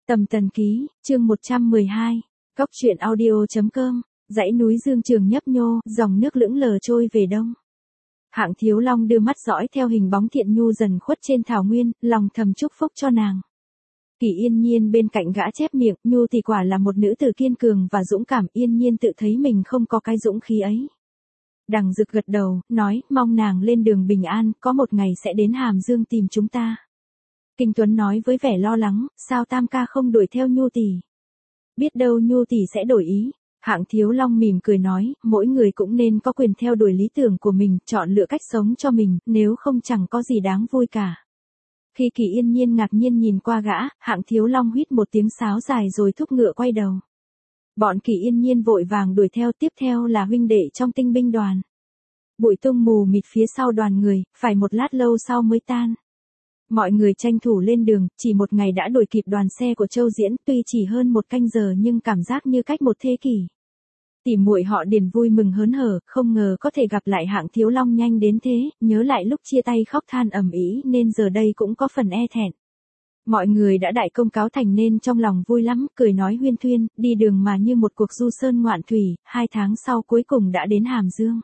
Tầm Tần Ký, chương 112, Cóc truyện audio.com, dãy núi Dương Trường nhấp nhô, dòng nước lững lờ trôi về đông. Hạng Thiếu Long đưa mắt dõi theo hình bóng Thiện Nhu dần khuất trên thảo nguyên, lòng thầm chúc phúc cho nàng. Kỳ Yên Nhiên bên cạnh gã chép miệng, Nhu thì quả là một nữ tử kiên cường và dũng cảm, Yên Nhiên tự thấy mình không có cái dũng khí ấy. Đằng Dực gật đầu, nói, mong nàng lên đường bình an, có một ngày sẽ đến Hàm Dương tìm chúng ta. Kinh Tuấn nói với vẻ lo lắng, sao Tam ca không đuổi theo Nhu tỷ? Biết đâu Nhu tỷ sẽ đổi ý. Hạng Thiếu Long mỉm cười nói, mỗi người cũng nên có quyền theo đuổi lý tưởng của mình, chọn lựa cách sống cho mình, nếu không chẳng có gì đáng vui cả. Khi Kỳ Yên Nhiên ngạc nhiên nhìn qua gã, Hạng Thiếu Long huýt một tiếng sáo dài rồi thúc ngựa quay đầu. Bọn Kỳ Yên Nhiên vội vàng đuổi theo, tiếp theo là huynh đệ trong tinh binh đoàn. Bụi tung mù mịt phía sau đoàn người, phải một lát lâu sau mới tan. Mọi người tranh thủ lên đường, chỉ một ngày đã đuổi kịp đoàn xe của Châu Diễn, tuy chỉ hơn một canh giờ nhưng cảm giác như cách một thế kỷ. Tỉ muội họ Điền vui mừng hớn hở, không ngờ có thể gặp lại Hạng Thiếu Long nhanh đến thế, nhớ lại lúc chia tay khóc than ầm ĩ nên giờ đây cũng có phần e thẹn. Mọi người đã đại công cáo thành nên trong lòng vui lắm, cười nói huyên thuyên, đi đường mà như một cuộc du sơn ngoạn thủy, 2 tháng sau cuối cùng đã đến Hàm Dương.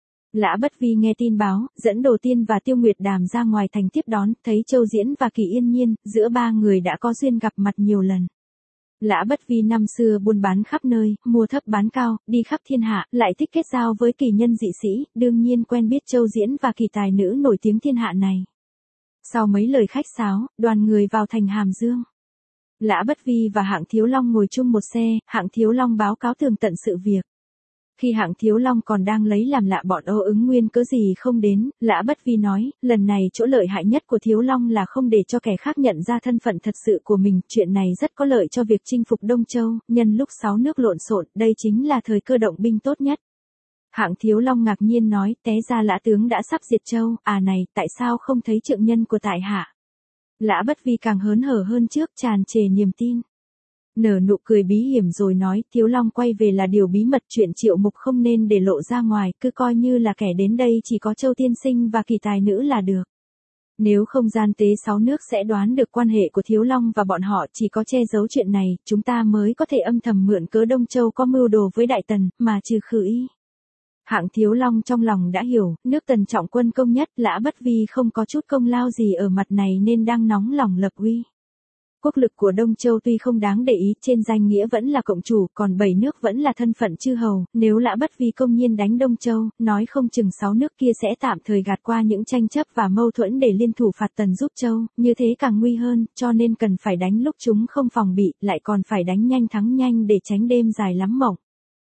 Lã Bất Vi nghe tin báo, dẫn Đồ Tiên và Tiêu Nguyệt Đàm ra ngoài thành tiếp đón, thấy Châu Diễn và Kỳ Yên Nhiên, giữa ba người đã có duyên gặp mặt nhiều lần. Lã Bất Vi năm xưa buôn bán khắp nơi, mua thấp bán cao, đi khắp thiên hạ, lại thích kết giao với kỳ nhân dị sĩ, đương nhiên quen biết Châu Diễn và kỳ tài nữ nổi tiếng thiên hạ này. Sau mấy lời khách sáo, đoàn người vào thành Hàm Dương. Lã Bất Vi và Hạng Thiếu Long ngồi chung một xe, Hạng Thiếu Long báo cáo tường tận sự việc. Khi Hạng Thiếu Long còn đang lấy làm lạ bọn Ô Ứng Nguyên cớ gì không đến, Lã Bất Vi nói, lần này chỗ lợi hại nhất của Thiếu Long là không để cho kẻ khác nhận ra thân phận thật sự của mình, chuyện này rất có lợi cho việc chinh phục Đông Châu, nhân lúc 6 nước lộn xộn, đây chính là thời cơ động binh tốt nhất. Hạng Thiếu Long ngạc nhiên nói, té ra Lã tướng đã sắp diệt Châu, này, tại sao không thấy trượng nhân của tại hạ? Lã Bất Vi càng hớn hở hơn trước, tràn trề niềm tin. Nở nụ cười bí hiểm rồi nói, Thiếu Long quay về là điều bí mật, chuyện Triệu Mục không nên để lộ ra ngoài, cứ coi như là kẻ đến đây chỉ có Châu tiên sinh và kỳ tài nữ là được. Nếu không gian tế 6 nước sẽ đoán được quan hệ của Thiếu Long và bọn họ, chỉ có che giấu chuyện này, chúng ta mới có thể âm thầm mượn cớ Đông Châu có mưu đồ với Đại Tần, mà trừ khử y. Hạng Thiếu Long trong lòng đã hiểu, nước Tần trọng quân công nhất, Lã Bất Vi không có chút công lao gì ở mặt này nên đang nóng lòng lập uy. Quốc lực của Đông Châu tuy không đáng để ý, trên danh nghĩa vẫn là cộng chủ, còn 7 nước vẫn là thân phận chư hầu, nếu Lã Bất Vi công nhiên đánh Đông Châu, nói không chừng 6 nước kia sẽ tạm thời gạt qua những tranh chấp và mâu thuẫn để liên thủ phạt Tần giúp Châu, như thế càng nguy hơn, cho nên cần phải đánh lúc chúng không phòng bị, lại còn phải đánh nhanh thắng nhanh để tránh đêm dài lắm mộng.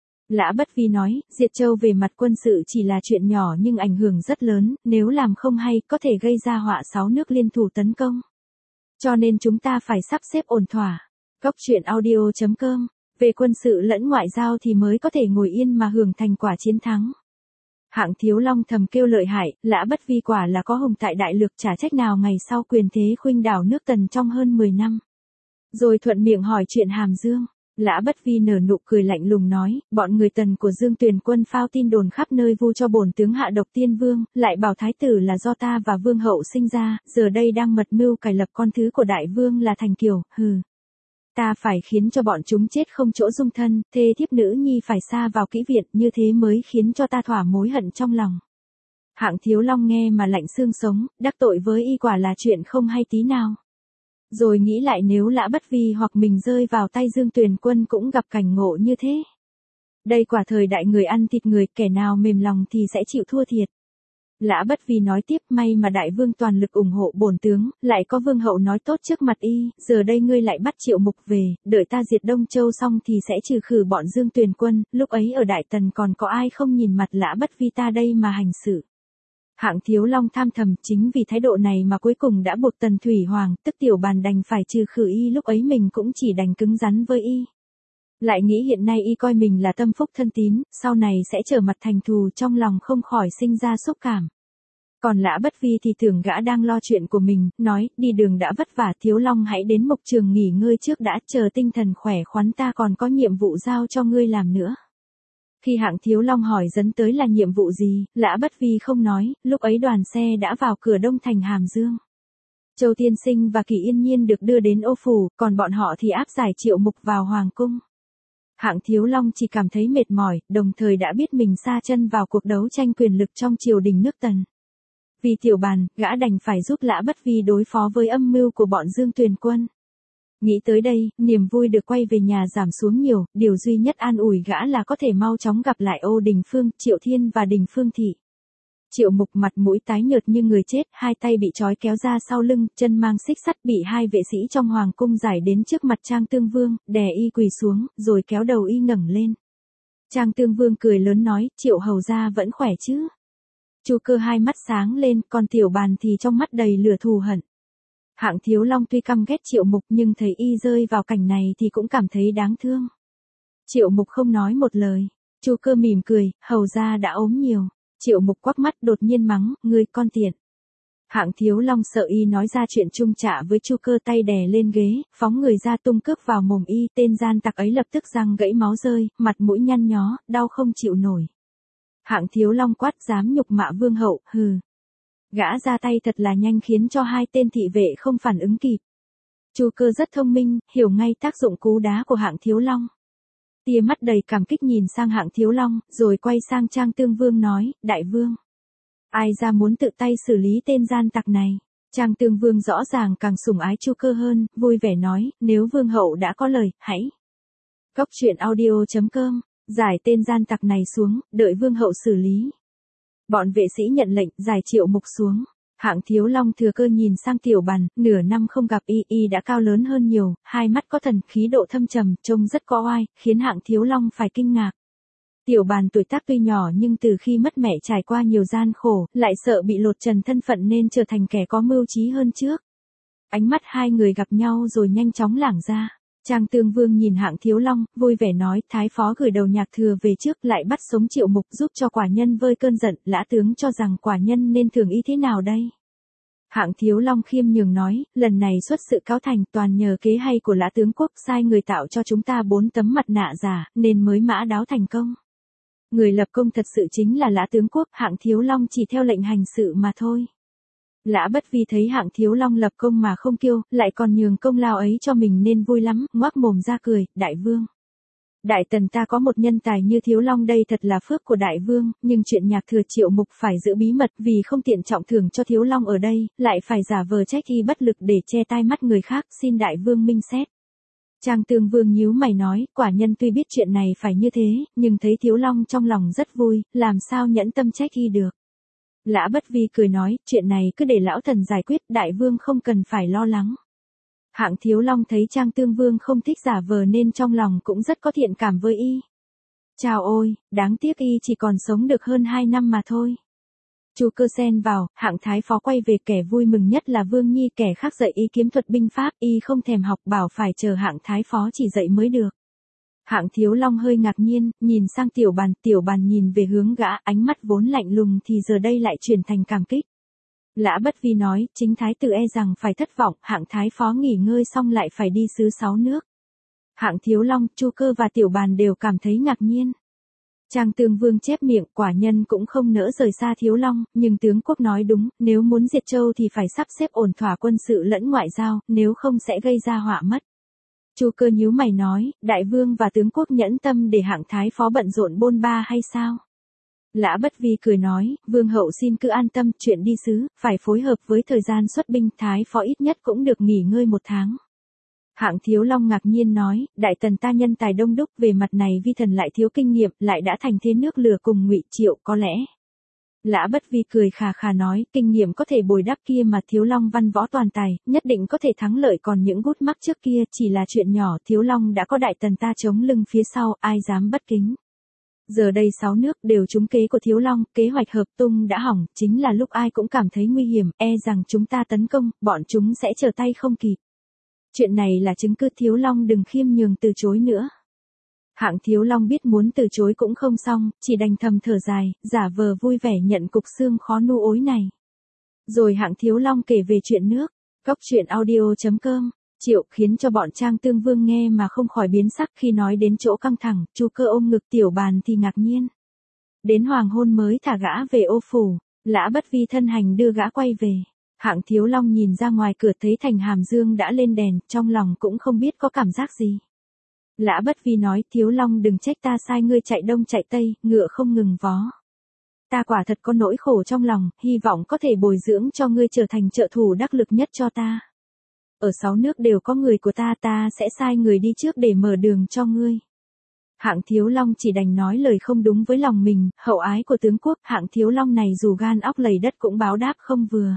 Lã Bất Vi nói, diệt Châu về mặt quân sự chỉ là chuyện nhỏ nhưng ảnh hưởng rất lớn, nếu làm không hay, có thể gây ra họa 6 nước liên thủ tấn công. Cho nên chúng ta phải sắp xếp ổn thỏa. Cóc truyện audio.com, về quân sự lẫn ngoại giao thì mới có thể ngồi yên mà hưởng thành quả chiến thắng. Hạng Thiếu Long thầm kêu lợi hại, Lã Bất Vi quả là có hùng tại đại lược, chả trách nào ngày sau quyền thế khuynh đảo nước Tần trong hơn 10 năm. Rồi thuận miệng hỏi chuyện Hàm Dương. Lã Bất Vi nở nụ cười lạnh lùng nói, bọn người Tần của Dương Tuyền quân phao tin đồn khắp nơi vu cho bổn tướng hạ độc tiên vương, lại bảo thái tử là do ta và vương hậu sinh ra, giờ đây đang mật mưu cài lập con thứ của đại vương là Thành Kiều, hừ. Ta phải khiến cho bọn chúng chết không chỗ dung thân, thê thiếp nữ nhi phải xa vào kỹ viện, như thế mới khiến cho ta thỏa mối hận trong lòng. Hạng Thiếu Long nghe mà lạnh xương sống, đắc tội với y quả là chuyện không hay tí nào. Rồi nghĩ lại nếu Lã Bất Vi hoặc mình rơi vào tay Dương Tuyền quân cũng gặp cảnh ngộ như thế. Đây quả thời đại người ăn thịt người, kẻ nào mềm lòng thì sẽ chịu thua thiệt. Lã Bất Vi nói tiếp, may mà đại vương toàn lực ủng hộ bổn tướng, lại có vương hậu nói tốt trước mặt y, giờ đây ngươi lại bắt Triệu Mục về, đợi ta diệt Đông Châu xong thì sẽ trừ khử bọn Dương Tuyền quân, lúc ấy ở Đại Tần còn có ai không nhìn mặt Lã Bất Vi ta đây mà hành sự. Hạng Thiếu Long tham thầm, chính vì thái độ này mà cuối cùng đã buộc Tần Thủy Hoàng, tức Tiểu Bàn đành phải trừ khử y, lúc ấy mình cũng chỉ đành cứng rắn với y. Lại nghĩ hiện nay y coi mình là tâm phúc thân tín, sau này sẽ trở mặt thành thù, trong lòng không khỏi sinh ra xúc cảm. Còn Lã Bất Vi thì tưởng gã đang lo chuyện của mình, nói, đi đường đã vất vả, Thiếu Long hãy đến mục trường nghỉ ngơi trước đã, chờ tinh thần khỏe khoắn ta còn có nhiệm vụ giao cho ngươi làm nữa. Khi Hạng Thiếu Long hỏi dẫn tới là nhiệm vụ gì, Lã Bất Vi không nói, lúc ấy đoàn xe đã vào cửa đông thành Hàm Dương. Châu Tiên Sinh và Kỳ Yên Nhiên được đưa đến Ô Phủ, còn bọn họ thì áp giải Triệu Mục vào Hoàng cung. Hạng Thiếu Long chỉ cảm thấy mệt mỏi, đồng thời đã biết mình sa chân vào cuộc đấu tranh quyền lực trong triều đình nước Tần. Vì Tiểu Bàn, gã đành phải giúp Lã Bất Vi đối phó với âm mưu của bọn Dương Tuyền Quân. Nghĩ tới đây, niềm vui được quay về nhà giảm xuống nhiều, điều duy nhất an ủi gã là có thể mau chóng gặp lại Ô Đình Phương, Triệu Thiên và Đình Phương Thị. Triệu Mục mặt mũi tái nhợt như người chết, hai tay bị trói kéo ra sau lưng, chân mang xích sắt bị hai vệ sĩ trong hoàng cung giải đến trước mặt Trang Tương Vương, đè y quỳ xuống, rồi kéo đầu y ngẩng lên. Trang Tương Vương cười lớn nói, Triệu hầu gia vẫn khỏe chứ? Chu Cơ hai mắt sáng lên, còn Tiểu Bàn thì trong mắt đầy lửa thù hận. Hạng Thiếu Long tuy căm ghét Triệu Mục nhưng thấy y rơi vào cảnh này thì cũng cảm thấy đáng thương. Triệu Mục không nói một lời. Chu Cơ mỉm cười, hầu gia đã ốm nhiều. Triệu Mục quắc mắt đột nhiên mắng, ngươi con tiện. Hạng Thiếu Long sợ y nói ra chuyện chung trả với Chu Cơ, tay đè lên ghế, phóng người ra tung cước vào mồm y, tên gian tặc ấy lập tức răng gãy máu rơi, mặt mũi nhăn nhó, đau không chịu nổi. Hạng Thiếu Long quát, dám nhục mạ vương hậu, hừ. Gã ra tay thật là nhanh khiến cho hai tên thị vệ không phản ứng kịp. Chu Cơ rất thông minh, hiểu ngay tác dụng cú đá của Hạng Thiếu Long. Tia mắt đầy cảm kích nhìn sang Hạng Thiếu Long, rồi quay sang Trang Tương Vương nói, đại vương. Ai ra muốn tự tay xử lý tên gian tặc này? Trang Tương Vương rõ ràng càng sủng ái Chu Cơ hơn, vui vẻ nói, nếu vương hậu đã có lời, hãy. Cóc truyện audio.com, giải tên gian tặc này xuống, đợi vương hậu xử lý. Bọn vệ sĩ nhận lệnh, giải Triệu Mục xuống. Hạng Thiếu Long thừa cơ nhìn sang Tiểu Bàn, nửa năm không gặp y đã cao lớn hơn nhiều, hai mắt có thần, khí độ thâm trầm, trông rất có oai, khiến Hạng Thiếu Long phải kinh ngạc. Tiểu Bàn tuổi tác tuy nhỏ nhưng từ khi mất mẹ trải qua nhiều gian khổ, lại sợ bị lột trần thân phận nên trở thành kẻ có mưu trí hơn trước. Ánh mắt hai người gặp nhau rồi nhanh chóng lảng ra. Trang Tương Vương nhìn Hạng Thiếu Long, vui vẻ nói, thái phó gửi đầu nhạc thừa về trước lại bắt sống Triệu Mục giúp cho quả nhân vơi cơn giận, lã tướng cho rằng quả nhân nên thưởng ý thế nào đây? Hạng Thiếu Long khiêm nhường nói, lần này xuất sự cáo thành toàn nhờ kế hay của lã tướng quốc, sai người tạo cho chúng ta 4 tấm mặt nạ giả, nên mới mã đáo thành công. Người lập công thật sự chính là lã tướng quốc, Hạng Thiếu Long chỉ theo lệnh hành sự mà thôi. Lã Bất Vi thấy Hạng Thiếu Long lập công mà không kiêu, lại còn nhường công lao ấy cho mình nên vui lắm, ngoác mồm ra cười, đại vương. Đại tần ta có một nhân tài như Thiếu Long đây thật là phước của đại vương, nhưng chuyện nhạc thừa Triệu Mục phải giữ bí mật vì không tiện trọng thưởng cho Thiếu Long ở đây, lại phải giả vờ trách y bất lực để che tai mắt người khác, xin đại vương minh xét. Trang Tương Vương nhíu mày nói, quả nhân tuy biết chuyện này phải như thế, nhưng thấy Thiếu Long trong lòng rất vui, làm sao nhẫn tâm trách y được. Lã Bất Vi cười nói, chuyện này cứ để lão thần giải quyết, đại vương không cần phải lo lắng. Hạng Thiếu Long thấy Trang Tương Vương không thích giả vờ nên trong lòng cũng rất có thiện cảm với y. Chào ôi, đáng tiếc y chỉ còn sống được hơn 2 năm mà thôi. Chu Cơ xen vào, Hạng thái phó quay về, kẻ vui mừng nhất là Vương Nhi, kẻ khác dạy y kiếm thuật binh pháp, y không thèm học, bảo phải chờ Hạng thái phó chỉ dạy mới được. Hạng Thiếu Long hơi ngạc nhiên, nhìn sang Tiểu Bàn nhìn về hướng gã, ánh mắt vốn lạnh lùng thì giờ đây lại chuyển thành cảm kích. Lã Bất Vi nói, chính thái tử e rằng phải thất vọng, Hạng thái phó nghỉ ngơi xong lại phải đi xứ 6 nước. Hạng Thiếu Long, Chu Cơ và Tiểu Bàn đều cảm thấy ngạc nhiên. Trang Tương Vương chép miệng, quả nhân cũng không nỡ rời xa Thiếu Long, nhưng tướng quốc nói đúng, nếu muốn diệt châu thì phải sắp xếp ổn thỏa quân sự lẫn ngoại giao, nếu không sẽ gây ra họa mất. Chu Cơ nhíu mày nói, đại vương và tướng quốc nhẫn tâm để Hạng thái phó bận rộn bôn ba hay sao? Lã Bất Vi cười nói, vương hậu xin cứ an tâm, chuyện đi sứ, phải phối hợp với thời gian xuất binh, thái phó ít nhất cũng được nghỉ ngơi 1 tháng. Hạng Thiếu Long ngạc nhiên nói, đại tần ta nhân tài đông đúc, về mặt này vi thần lại thiếu kinh nghiệm, lại đã thành thế nước lửa cùng Ngụy Triệu, có lẽ. Lã Bất Vi cười khà khà nói, kinh nghiệm có thể bồi đắp kia mà Thiếu Long văn võ toàn tài, nhất định có thể thắng lợi, còn những gút mắc trước kia chỉ là chuyện nhỏ, Thiếu Long đã có đại tần ta chống lưng phía sau, ai dám bất kính. Giờ đây 6 nước đều trúng kế của Thiếu Long, kế hoạch hợp tung đã hỏng, chính là lúc ai cũng cảm thấy nguy hiểm, e rằng chúng ta tấn công, bọn chúng sẽ trở tay không kịp. Chuyện này là chứng cứ, Thiếu Long đừng khiêm nhường từ chối nữa. Hạng Thiếu Long biết muốn từ chối cũng không xong, chỉ đành thầm thở dài, giả vờ vui vẻ nhận cục xương khó nu ối này. Rồi Hạng Thiếu Long kể về chuyện nước. Cóc truyện audio.com, Triệu, khiến cho bọn Trang Tương Vương nghe mà không khỏi biến sắc khi nói đến chỗ căng thẳng, Chu Cơ ôm ngực, Tiểu Bàn thì ngạc nhiên. Đến hoàng hôn mới thả gã về Ô Phủ, Lã Bất Vi thân hành đưa gã quay về. Hạng Thiếu Long nhìn ra ngoài cửa thấy thành Hàm Dương đã lên đèn, trong lòng cũng không biết có cảm giác gì. Lã Bất Vi nói, Thiếu Long đừng trách ta sai ngươi chạy đông chạy tây, ngựa không ngừng vó. Ta quả thật có nỗi khổ trong lòng, hy vọng có thể bồi dưỡng cho ngươi trở thành trợ thủ đắc lực nhất cho ta. Ở 6 nước đều có người của ta sẽ sai người đi trước để mở đường cho ngươi. Hạng Thiếu Long chỉ đành nói lời không đúng với lòng mình, hậu ái của tướng quốc, Hạng Thiếu Long này dù gan óc lầy đất cũng báo đáp không vừa.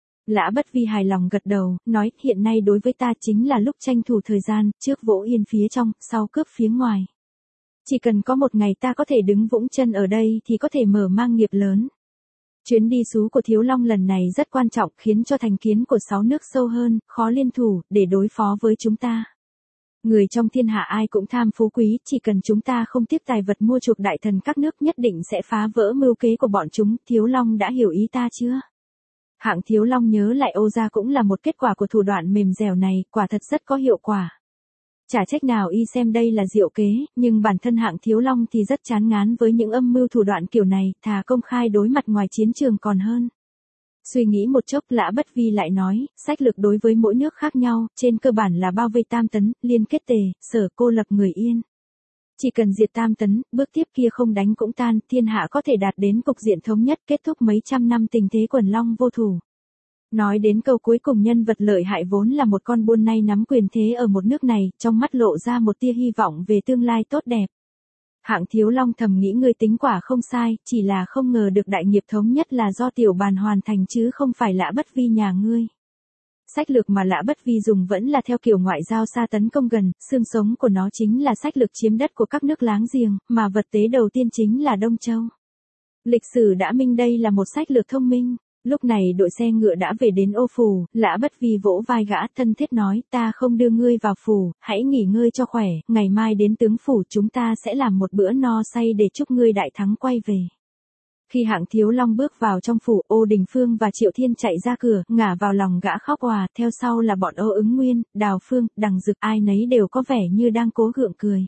Lã Bất Vi hài lòng gật đầu, nói, hiện nay đối với ta chính là lúc tranh thủ thời gian, trước vỗ yên phía trong, sau cướp phía ngoài. Chỉ cần có một ngày ta có thể đứng vững chân ở đây thì có thể mở mang nghiệp lớn. Chuyến đi xú của Thiếu Long lần này rất quan trọng, khiến cho thành kiến của 6 nước sâu hơn, khó liên thủ, để đối phó với chúng ta. Người trong thiên hạ ai cũng tham phú quý, chỉ cần chúng ta không tiếp tài vật mua chuộc đại thần các nước nhất định sẽ phá vỡ mưu kế của bọn chúng. Thiếu Long đã hiểu ý ta chưa? Hạng Thiếu Long nhớ lại Ô gia cũng là một kết quả của thủ đoạn mềm dẻo này, quả thật rất có hiệu quả. Chả trách nào y xem đây là diệu kế, nhưng bản thân Hạng Thiếu Long thì rất chán ngán với những âm mưu thủ đoạn kiểu này, thà công khai đối mặt ngoài chiến trường còn hơn. Suy nghĩ một chốc, Lã Bất Vi lại nói, sách lược đối với mỗi nước khác nhau, trên cơ bản là bao vây Tam Tấn, liên kết Tề, Sở, cô lập người Yên. Chỉ cần diệt Tam Tấn, bước tiếp kia không đánh cũng tan, thiên hạ có thể đạt đến cục diện thống nhất, kết thúc mấy trăm năm tình thế quần long vô thủ. Nói đến câu cuối cùng, nhân vật lợi hại vốn là một con buôn nay nắm quyền thế ở một nước này, trong mắt lộ ra một tia hy vọng về tương lai tốt đẹp. Hạng Thiếu Long thầm nghĩ ngươi tính quả không sai, chỉ là không ngờ được đại nghiệp thống nhất là do Tiểu Bàn hoàn thành chứ không phải Lã Bất Vi nhà ngươi. Sách lược mà Lã Bất Vi dùng vẫn là theo kiểu ngoại giao xa tấn công gần, xương sống của nó chính là sách lược chiếm đất của các nước láng giềng, mà vật tế đầu tiên chính là Đông Châu. Lịch sử đã minh đây là một sách lược thông minh. Lúc này đội xe ngựa đã về đến Ô Phủ, Lã Bất Vi vỗ vai gã thân thiết nói, ta không đưa ngươi vào phủ, hãy nghỉ ngơi cho khỏe, ngày mai đến tướng phủ chúng ta sẽ làm một bữa no say để chúc ngươi đại thắng quay về. Khi Hạng Thiếu Long bước vào trong phủ, Ô Đình Phương và Triệu Thiên chạy ra cửa, ngả vào lòng gã khóc òa, theo sau là bọn Ô Ứng Nguyên, Đào Phương, Đằng Dực, ai nấy đều có vẻ như đang cố gượng cười.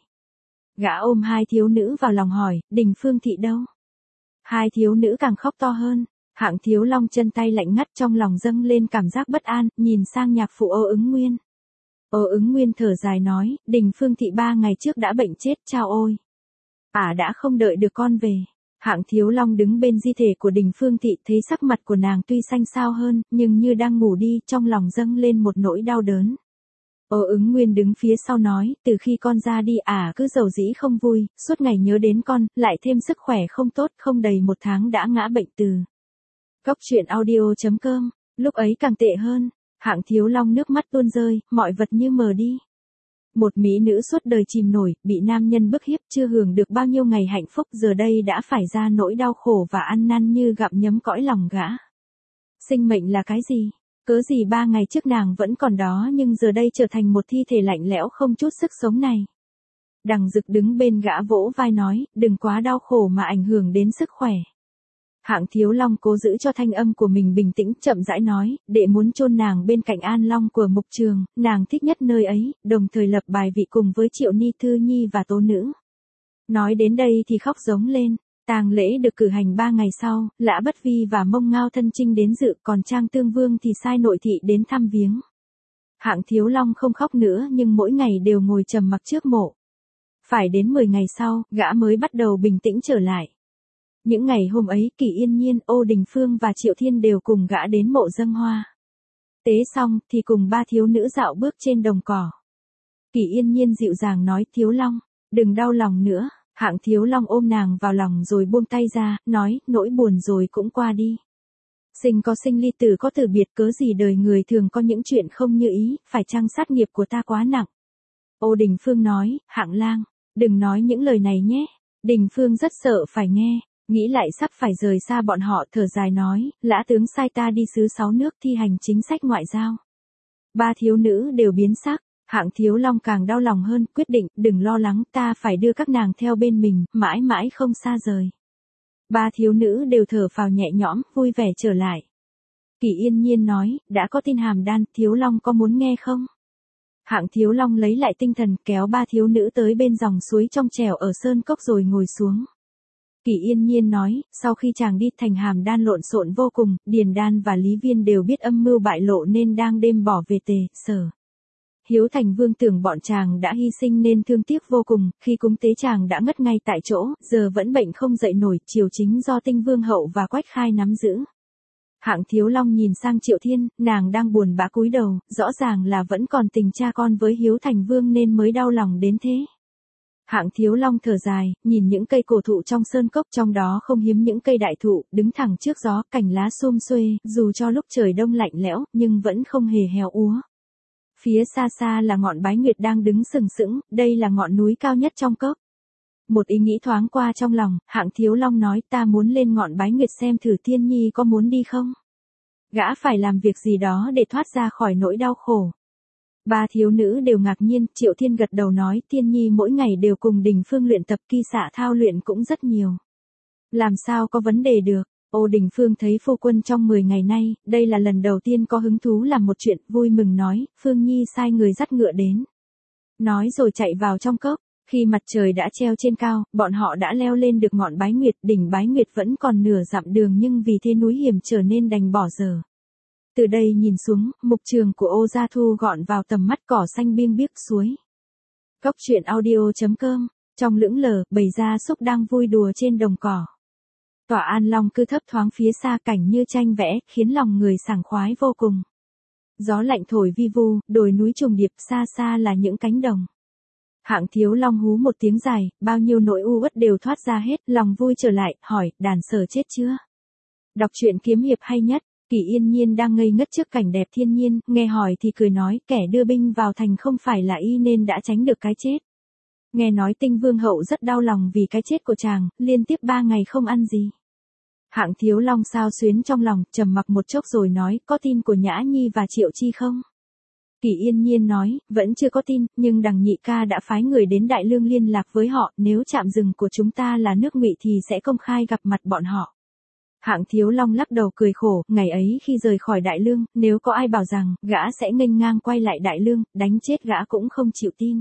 Gã ôm hai thiếu nữ vào lòng hỏi, Đình Phương thị đâu? Hai thiếu nữ càng khóc to hơn. Hạng Thiếu Long chân tay lạnh ngắt, trong lòng dâng lên cảm giác bất an, nhìn sang nhạc phụ Ô Ứng Nguyên. Ô Ứng Nguyên thở dài nói, Đình Phương thị 3 ngày trước đã bệnh chết, chao ôi. Đã không đợi được con về. Hạng Thiếu Long đứng bên di thể của Đình Phương thị, thấy sắc mặt của nàng tuy xanh xao hơn, nhưng như đang ngủ đi, trong lòng dâng lên một nỗi đau đớn. Ô Ứng Nguyên đứng phía sau nói, từ khi con ra đi cứ dầu dĩ không vui, suốt ngày nhớ đến con, lại thêm sức khỏe không tốt, không đầy 1 tháng đã ngã bệnh từ. Cóc truyện audio.com, lúc ấy càng tệ hơn, Hạng Thiếu Long nước mắt tuôn rơi, mọi vật như mờ đi. Một mỹ nữ suốt đời chìm nổi, bị nam nhân bức hiếp, chưa hưởng được bao nhiêu ngày hạnh phúc, giờ đây đã phải ra nỗi đau khổ và ăn năn như gặm nhấm cõi lòng gã. Sinh mệnh là cái gì? Cớ gì 3 ngày trước nàng vẫn còn đó nhưng giờ đây trở thành một thi thể lạnh lẽo không chút sức sống này. Đằng Dực đứng bên gã vỗ vai nói, đừng quá đau khổ mà ảnh hưởng đến sức khỏe. Hạng Thiếu Long cố giữ cho thanh âm của mình bình tĩnh, chậm rãi nói, đệ muốn chôn nàng bên cạnh An Long của Mục Trường, nàng thích nhất nơi ấy, đồng thời lập bài vị cùng với Triệu Ni Thư Nhi và Tố Nữ. Nói đến đây thì khóc giống lên. Tang lễ được cử hành 3 ngày sau, Lã Bất Vi và Mông Ngao thân chinh đến dự, còn Trang Tương Vương thì sai nội thị đến thăm viếng. Hạng Thiếu Long không khóc nữa nhưng mỗi ngày đều ngồi trầm mặc trước mộ. Phải đến 10 ngày sau, gã mới bắt đầu bình tĩnh trở lại. Những ngày hôm ấy, Kỷ Yên Nhiên, Ô Đình Phương và Triệu Thiên đều cùng gã đến mộ dâng hoa. Tế xong, thì cùng 3 thiếu nữ dạo bước trên đồng cỏ. Kỷ Yên Nhiên dịu dàng nói, Thiếu Long, đừng đau lòng nữa. Hạng Thiếu Long ôm nàng vào lòng rồi buông tay ra, nói, nỗi buồn rồi cũng qua đi. Sinh có sinh ly, tử có tử biệt, cớ gì đời người thường có những chuyện không như ý, phải chăng sát nghiệp của ta quá nặng. Ô Đình Phương nói, Hạng lang, đừng nói những lời này nhé. Đình Phương rất sợ phải nghe. Nghĩ lại sắp phải rời xa bọn họ, thở dài nói, Lã tướng sai ta đi xứ 6 nước thi hành chính sách ngoại giao. 3 thiếu nữ đều biến sắc, Hạng Thiếu Long càng đau lòng hơn, quyết định, đừng lo lắng, ta phải đưa các nàng theo bên mình, mãi mãi không xa rời. 3 thiếu nữ đều thở phào nhẹ nhõm, vui vẻ trở lại. Kỷ Yên Nhiên nói, đã có tin hàm đan, Thiếu Long có muốn nghe không? Hạng Thiếu Long lấy lại tinh thần, kéo 3 thiếu nữ tới bên dòng suối trong trẻo ở sơn cốc rồi ngồi xuống. Kỷ Yên Nhiên nói, sau khi chàng đi thành Hàm Đan lộn xộn vô cùng, Điền Đan và Lý Viên đều biết âm mưu bại lộ nên đang đêm bỏ về Tề, Sở. Hiếu Thành Vương tưởng bọn chàng đã hy sinh nên thương tiếc vô cùng, khi cúng tế chàng đã ngất ngay tại chỗ, giờ vẫn bệnh không dậy nổi, triều chính do Tinh Vương hậu và Quách Khai nắm giữ. Hạng Thiếu Long nhìn sang Triệu Thiên, nàng đang buồn bã cúi đầu, rõ ràng là vẫn còn tình cha con với Hiếu Thành Vương nên mới đau lòng đến thế. Hạng Thiếu Long thở dài, nhìn những cây cổ thụ trong sơn cốc, trong đó không hiếm những cây đại thụ, đứng thẳng trước gió, cành lá xum xuê, dù cho lúc trời đông lạnh lẽo, nhưng vẫn không hề héo úa. Phía xa xa là ngọn Bái Nguyệt đang đứng sừng sững, đây là ngọn núi cao nhất trong cốc. Một ý nghĩ thoáng qua trong lòng, Hạng Thiếu Long nói, ta muốn lên ngọn Bái Nguyệt xem thử Tiên Nhi có muốn đi không? Gã phải làm việc gì đó để thoát ra khỏi nỗi đau khổ. Ba thiếu nữ đều ngạc nhiên, Triệu Thiên gật đầu nói, Tiên Nhi mỗi ngày đều cùng Đình Phương luyện tập, kỳ xạ thao luyện cũng rất nhiều. Làm sao có vấn đề được? Ô Đình Phương thấy phu quân trong 10 ngày nay, đây là lần đầu tiên có hứng thú làm một chuyện, vui mừng nói, Phương Nhi sai người dắt ngựa đến. Nói rồi chạy vào trong cốc, khi mặt trời đã treo trên cao, bọn họ đã leo lên được ngọn Bái Nguyệt, đỉnh Bái Nguyệt vẫn còn nửa dặm đường nhưng vì thế núi hiểm trở nên đành bỏ dở. Từ đây nhìn xuống, mục trường của Ô Gia thu gọn vào tầm mắt, cỏ xanh biêng biếc suối. Cốc truyện audio.com, trong lững lờ, bầy gia súc đang vui đùa trên đồng cỏ. Tòa An Long cư thấp thoáng phía xa, cảnh như tranh vẽ, khiến lòng người sảng khoái vô cùng. Gió lạnh thổi vi vu, đồi núi trùng điệp, xa xa là những cánh đồng. Hạng Thiếu Long hú một tiếng dài, bao nhiêu nỗi u uất đều thoát ra hết, lòng vui trở lại, hỏi, đàn Sở chết chưa? Đọc truyện kiếm hiệp hay nhất. Kỷ Yên Nhiên đang ngây ngất trước cảnh đẹp thiên nhiên, nghe hỏi thì cười nói, kẻ đưa binh vào thành không phải là y nên đã tránh được cái chết. Nghe nói Tinh Vương hậu rất đau lòng vì cái chết của chàng, liên tiếp 3 ngày không ăn gì. Hạng Thiếu Long xao xuyến trong lòng, trầm mặc một chốc rồi nói, có tin của Nhã Nhi và Triệu Chi không? Kỷ Yên Nhiên nói, vẫn chưa có tin, nhưng đằng nhị ca đã phái người đến Đại Lương liên lạc với họ, nếu trạm dừng của chúng ta là nước Ngụy thì sẽ công khai gặp mặt bọn họ. Hạng Thiếu Long lắc đầu cười khổ, ngày ấy khi rời khỏi Đại Lương, nếu có ai bảo rằng, gã sẽ nghênh ngang quay lại Đại Lương, đánh chết gã cũng không chịu tin.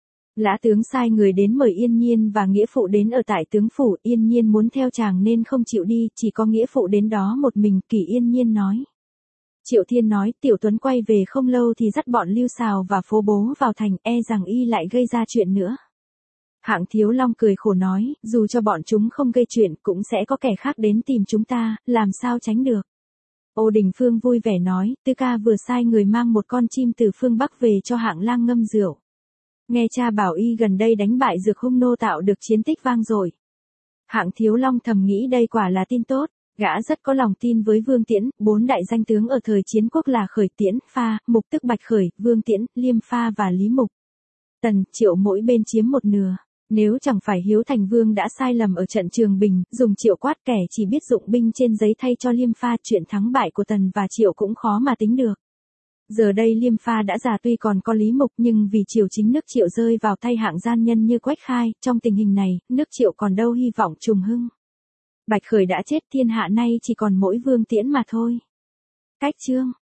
Lã tướng sai người đến mời Yên Nhiên và nghĩa phụ đến ở tại tướng phủ, Yên Nhiên muốn theo chàng nên không chịu đi, chỉ có nghĩa phụ đến đó một mình, Kỷ Yên Nhiên nói. Triệu Thiên nói, Tiểu Tuấn quay về không lâu thì dắt bọn Lưu Sào và Phố Bố vào thành, e rằng y lại gây ra chuyện nữa. Hạng Thiếu Long cười khổ nói, dù cho bọn chúng không gây chuyện cũng sẽ có kẻ khác đến tìm chúng ta, làm sao tránh được. Ô Đình Phương vui vẻ nói, Tư ca vừa sai người mang một con chim từ phương Bắc về cho Hạng Lang ngâm rượu. Nghe cha bảo y gần đây đánh bại Dược Hung nô tạo được chiến tích vang dội. Hạng Thiếu Long thầm nghĩ đây quả là tin tốt, gã rất có lòng tin với Vương Tiễn, 4 đại danh tướng ở thời chiến quốc là Khởi, Tiễn, Pha, Mục tức Bạch Khởi, Vương Tiễn, Liêm Pha và Lý Mục. Tần, Triệu mỗi bên chiếm một nửa. Nếu chẳng phải Hiếu Thành Vương đã sai lầm ở trận Trường Bình, dùng Triệu quát kẻ chỉ biết dụng binh trên giấy thay cho Liêm Pha, chuyện thắng bại của Tần và Triệu cũng khó mà tính được. Giờ đây Liêm Pha đã già, tuy còn có Lý Mục nhưng vì triều chính nước Triệu rơi vào tay hạng gian nhân như Quách Khai, trong tình hình này, nước Triệu còn đâu hy vọng trùng hưng. Bạch Khởi đã chết, thiên hạ nay chỉ còn mỗi Vương Tiễn mà thôi. Cách chương